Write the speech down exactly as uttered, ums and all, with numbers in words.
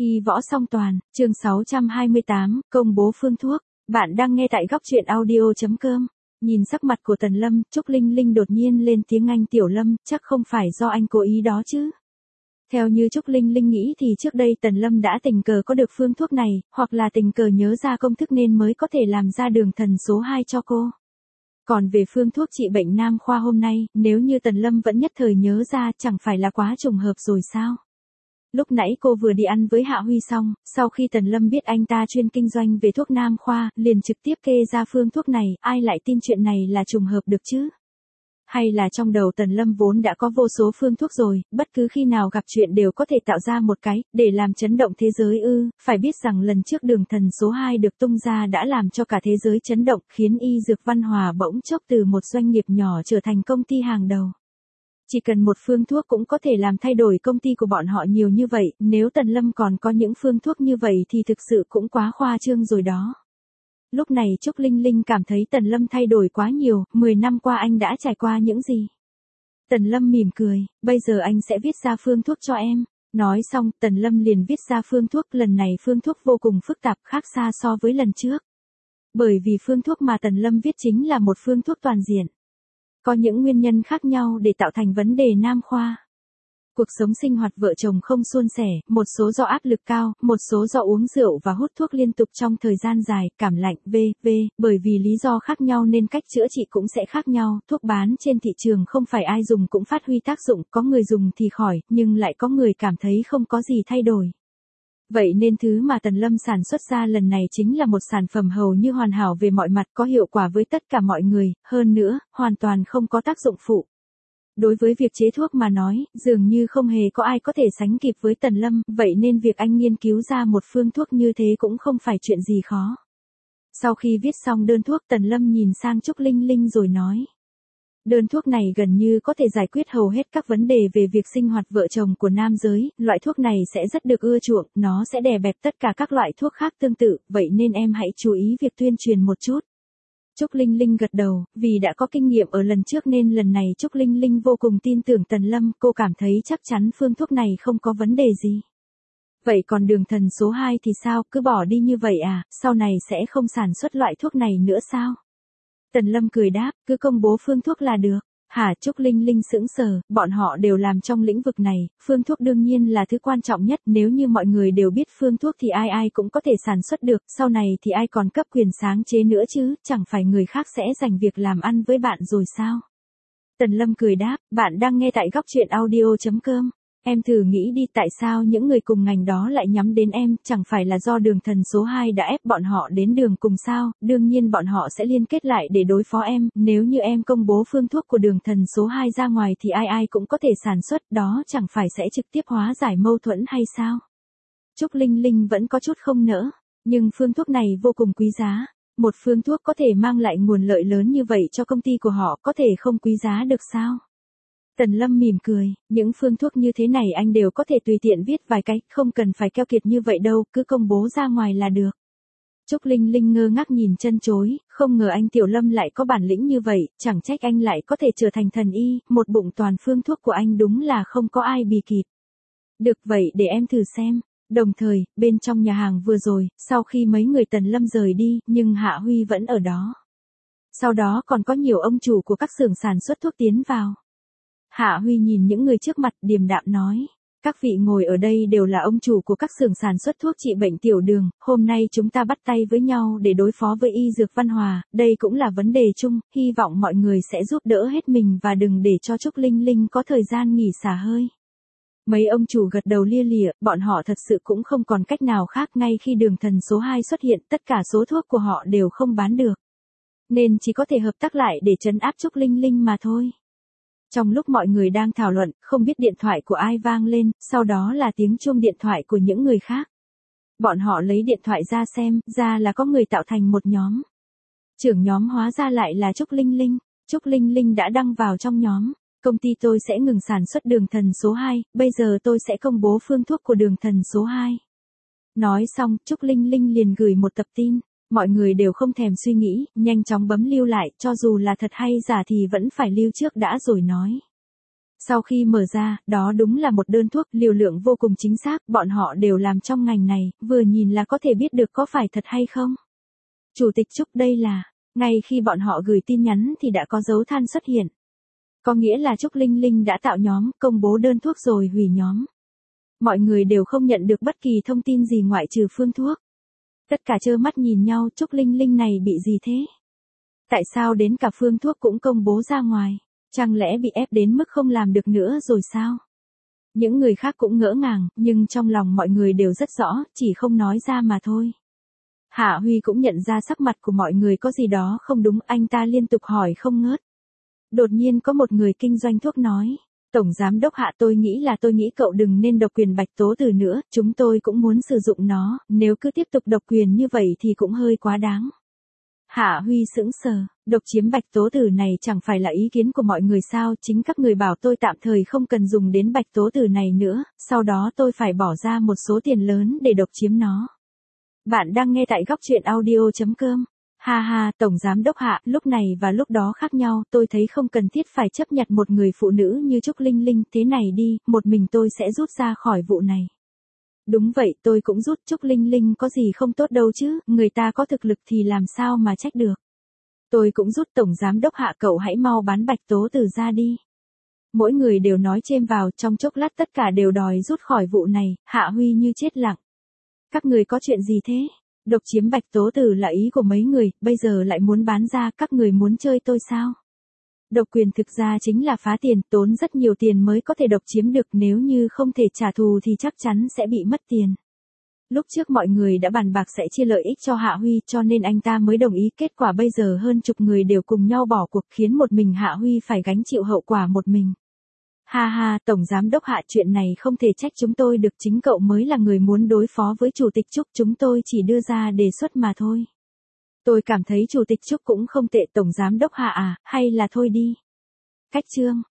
Y võ song toàn, chương sáu trăm hai mươi tám, công bố phương thuốc. Bạn đang nghe tại góc truyện audio chấm com. Nhìn sắc mặt của Tần Lâm, Trúc Linh Linh đột nhiên lên tiếng: anh Tiểu Lâm, chắc không phải do anh cố ý đó chứ. Theo như Trúc Linh Linh nghĩ thì trước đây Tần Lâm đã tình cờ có được phương thuốc này, hoặc là tình cờ nhớ ra công thức nên mới có thể làm ra đường thần số hai cho cô. Còn về phương thuốc trị bệnh nam khoa hôm nay, nếu như Tần Lâm vẫn nhất thời nhớ ra, chẳng phải là quá trùng hợp rồi sao? Lúc nãy cô vừa đi ăn với Hạ Huy xong, sau khi Tần Lâm biết anh ta chuyên kinh doanh về thuốc nam khoa, liền trực tiếp kê ra phương thuốc này, ai lại tin chuyện này là trùng hợp được chứ? Hay là trong đầu Tần Lâm vốn đã có vô số phương thuốc rồi, bất cứ khi nào gặp chuyện đều có thể tạo ra một cái, để làm chấn động thế giới ư? Phải biết rằng lần trước đường thần số hai được tung ra đã làm cho cả thế giới chấn động, khiến y dược Văn Hòa bỗng chốc từ một doanh nghiệp nhỏ trở thành công ty hàng đầu. Chỉ cần một phương thuốc cũng có thể làm thay đổi công ty của bọn họ nhiều như vậy, nếu Tần Lâm còn có những phương thuốc như vậy thì thực sự cũng quá khoa trương rồi đó. Lúc này Trúc Linh Linh cảm thấy Tần Lâm thay đổi quá nhiều, mười năm qua anh đã trải qua những gì? Tần Lâm mỉm cười, bây giờ anh sẽ viết ra phương thuốc cho em. Nói xong, Tần Lâm liền viết ra phương thuốc, lần này phương thuốc vô cùng phức tạp, khác xa so với lần trước. Bởi vì phương thuốc mà Tần Lâm viết chính là một phương thuốc toàn diện. Có những nguyên nhân khác nhau để tạo thành vấn đề nam khoa. Cuộc sống sinh hoạt vợ chồng không suôn sẻ, một số do áp lực cao, một số do uống rượu và hút thuốc liên tục trong thời gian dài, cảm lạnh, vân vân Bởi vì lý do khác nhau nên cách chữa trị cũng sẽ khác nhau, thuốc bán trên thị trường không phải ai dùng cũng phát huy tác dụng, có người dùng thì khỏi, nhưng lại có người cảm thấy không có gì thay đổi. Vậy nên thứ mà Tần Lâm sản xuất ra lần này chính là một sản phẩm hầu như hoàn hảo về mọi mặt, có hiệu quả với tất cả mọi người, hơn nữa, hoàn toàn không có tác dụng phụ. Đối với việc chế thuốc mà nói, dường như không hề có ai có thể sánh kịp với Tần Lâm, vậy nên việc anh nghiên cứu ra một phương thuốc như thế cũng không phải chuyện gì khó. Sau khi viết xong đơn thuốc, Tần Lâm nhìn sang Trúc Linh Linh rồi nói. Đơn thuốc này gần như có thể giải quyết hầu hết các vấn đề về việc sinh hoạt vợ chồng của nam giới, loại thuốc này sẽ rất được ưa chuộng, nó sẽ đè bẹp tất cả các loại thuốc khác tương tự, vậy nên em hãy chú ý việc tuyên truyền một chút. Trúc Linh Linh gật đầu, vì đã có kinh nghiệm ở lần trước nên lần này Trúc Linh Linh vô cùng tin tưởng Tần Lâm, cô cảm thấy chắc chắn phương thuốc này không có vấn đề gì. Vậy còn đường thần số hai thì sao, cứ bỏ đi như vậy à, sau này sẽ không sản xuất loại thuốc này nữa sao? Tần Lâm cười đáp, cứ công bố phương thuốc là được. Hả? Trúc Linh Linh sững sờ, bọn họ đều làm trong lĩnh vực này, phương thuốc đương nhiên là thứ quan trọng nhất, nếu như mọi người đều biết phương thuốc thì ai ai cũng có thể sản xuất được, sau này thì ai còn cấp quyền sáng chế nữa chứ, chẳng phải người khác sẽ giành việc làm ăn với bạn rồi sao? Tần Lâm cười đáp, bạn đang nghe tại góc truyện audio chấm com. Em thử nghĩ đi, tại sao những người cùng ngành đó lại nhắm đến em, chẳng phải là do đường thần số hai đã ép bọn họ đến đường cùng sao, đương nhiên bọn họ sẽ liên kết lại để đối phó em, nếu như em công bố phương thuốc của đường thần số hai ra ngoài thì ai ai cũng có thể sản xuất, đó chẳng phải sẽ trực tiếp hóa giải mâu thuẫn hay sao? Trúc Linh Linh vẫn có chút không nỡ, nhưng phương thuốc này vô cùng quý giá, một phương thuốc có thể mang lại nguồn lợi lớn như vậy cho công ty của họ, có thể không quý giá được sao? Tần Lâm mỉm cười, những phương thuốc như thế này anh đều có thể tùy tiện viết vài cái, không cần phải keo kiệt như vậy đâu, cứ công bố ra ngoài là được. Trúc Linh Linh ngơ ngác nhìn chân chối, không ngờ anh Tiểu Lâm lại có bản lĩnh như vậy, chẳng trách anh lại có thể trở thành thần y, một bụng toàn phương thuốc của anh đúng là không có ai bì kịp. Được vậy để em thử xem. Đồng thời, bên trong nhà hàng vừa rồi, sau khi mấy người Tần Lâm rời đi, nhưng Hạ Huy vẫn ở đó. Sau đó còn có nhiều ông chủ của các xưởng sản xuất thuốc tiến vào. Hạ Huy nhìn những người trước mặt, điềm đạm nói, các vị ngồi ở đây đều là ông chủ của các xưởng sản xuất thuốc trị bệnh tiểu đường, hôm nay chúng ta bắt tay với nhau để đối phó với y dược Văn Hòa, đây cũng là vấn đề chung, hy vọng mọi người sẽ giúp đỡ hết mình và đừng để cho Trúc Linh Linh có thời gian nghỉ xả hơi. Mấy ông chủ gật đầu lia lịa, bọn họ thật sự cũng không còn cách nào khác, ngay khi đường thần số hai xuất hiện, tất cả số thuốc của họ đều không bán được. Nên chỉ có thể hợp tác lại để trấn áp Trúc Linh Linh mà thôi. Trong lúc mọi người đang thảo luận, không biết điện thoại của ai vang lên, sau đó là tiếng chuông điện thoại của những người khác. Bọn họ lấy điện thoại ra xem, ra là có người tạo thành một nhóm. Trưởng nhóm hóa ra lại là Trúc Linh Linh. Trúc Linh Linh đã đăng vào trong nhóm. Công ty tôi sẽ ngừng sản xuất đường thần số hai, bây giờ tôi sẽ công bố phương thuốc của đường thần số hai. Nói xong, Trúc Linh Linh liền gửi một tập tin. Mọi người đều không thèm suy nghĩ, nhanh chóng bấm lưu lại, cho dù là thật hay giả thì vẫn phải lưu trước đã rồi nói. Sau khi mở ra, đó đúng là một đơn thuốc, liều lượng vô cùng chính xác, bọn họ đều làm trong ngành này, vừa nhìn là có thể biết được có phải thật hay không. Chủ tịch Trúc đây là, ngay khi bọn họ gửi tin nhắn thì đã có dấu than xuất hiện. Có nghĩa là Trúc Linh Linh đã tạo nhóm, công bố đơn thuốc rồi hủy nhóm. Mọi người đều không nhận được bất kỳ thông tin gì ngoại trừ Phương Thuốc. Tất cả trơ mắt nhìn nhau, Trúc Linh Linh này bị gì thế? Tại sao đến cả Phương Thuốc cũng công bố ra ngoài? Chẳng lẽ bị ép đến mức không làm được nữa rồi sao? Những người khác cũng ngỡ ngàng, nhưng trong lòng mọi người đều rất rõ, chỉ không nói ra mà thôi. Hạ Huy cũng nhận ra sắc mặt của mọi người có gì đó không đúng, anh ta liên tục hỏi không ngớt. Đột nhiên có một người kinh doanh thuốc nói, Tổng Giám Đốc Hạ, tôi nghĩ là tôi nghĩ cậu đừng nên độc quyền bạch tố tử nữa, chúng tôi cũng muốn sử dụng nó, nếu cứ tiếp tục độc quyền như vậy thì cũng hơi quá đáng. Hạ Huy sững sờ, độc chiếm bạch tố tử này chẳng phải là ý kiến của mọi người sao, chính các người bảo tôi tạm thời không cần dùng đến bạch tố tử này nữa, sau đó tôi phải bỏ ra một số tiền lớn để độc chiếm nó. Bạn đang nghe tại góc truyện audio chấm com. Ha ha, Tổng Giám Đốc Hạ, lúc này và lúc đó khác nhau, tôi thấy không cần thiết phải chấp nhận một người phụ nữ như Trúc Linh Linh, thế này đi, một mình tôi sẽ rút ra khỏi vụ này. Đúng vậy, tôi cũng rút, Trúc Linh Linh có gì không tốt đâu chứ, người ta có thực lực thì làm sao mà trách được. Tôi cũng rút, Tổng Giám Đốc Hạ, cậu hãy mau bán bạch tố tử ra đi. Mỗi người đều nói chêm vào, trong chốc lát tất cả đều đòi rút khỏi vụ này, Hạ Huy như chết lặng. Các người có chuyện gì thế? Độc chiếm bạch tố tử là ý của mấy người, bây giờ lại muốn bán ra, các người muốn chơi tôi sao? Độc quyền thực ra chính là phá tiền, tốn rất nhiều tiền mới có thể độc chiếm được, nếu như không thể trả thù thì chắc chắn sẽ bị mất tiền. Lúc trước mọi người đã bàn bạc sẽ chia lợi ích cho Hạ Huy, cho nên anh ta mới đồng ý, kết quả bây giờ hơn chục người đều cùng nhau bỏ cuộc, khiến một mình Hạ Huy phải gánh chịu hậu quả một mình. Ha ha, Tổng Giám Đốc Hạ, chuyện này không thể trách chúng tôi được, chính cậu mới là người muốn đối phó với Chủ tịch Trúc, chúng tôi chỉ đưa ra đề xuất mà thôi. Tôi cảm thấy Chủ tịch Trúc cũng không tệ, Tổng Giám Đốc Hạ à, hay là thôi đi. Cách chương